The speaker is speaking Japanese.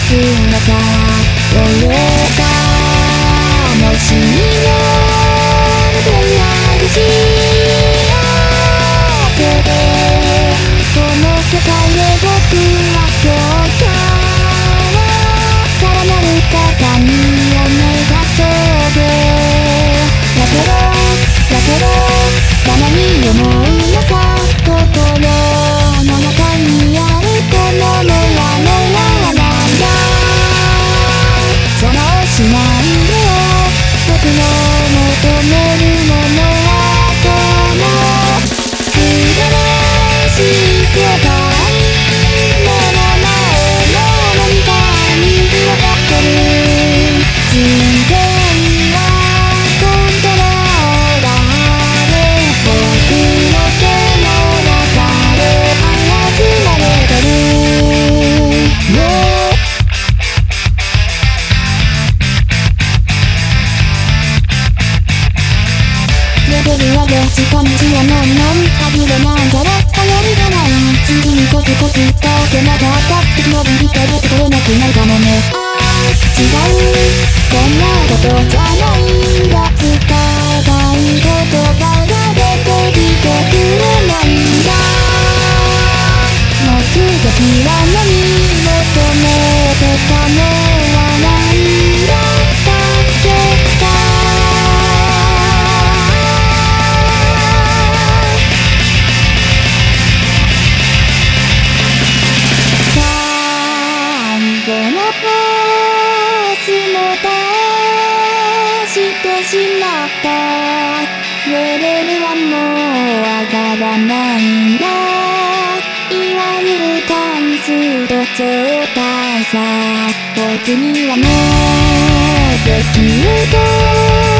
すのさ愚かもしよプレイヤーで幸せでこの世界で僕は今日からさらなる高みを目指そうぜだけどたまに思うのさ心の中にあるこのモヤモヤはなんだ邪魔をしないでよ僕の求めるものはこの素晴らしい世界目の前の何かに分かってる人生はコントローラーで僕の手の中で操られてる、yeah.レベル上げ近道はのんのん外れなんだろ頼りがない次にコツコツと背中当たって生き延びてると取れなくなるかもね違うこんなことじゃないんだ伝えたい言葉が出てきてくれないんだ目的は何求めてたのはなんだったっけかこのポーズも出してしまったレベルはもう上がらないんだいわゆる関数と状態さ僕にはもうできると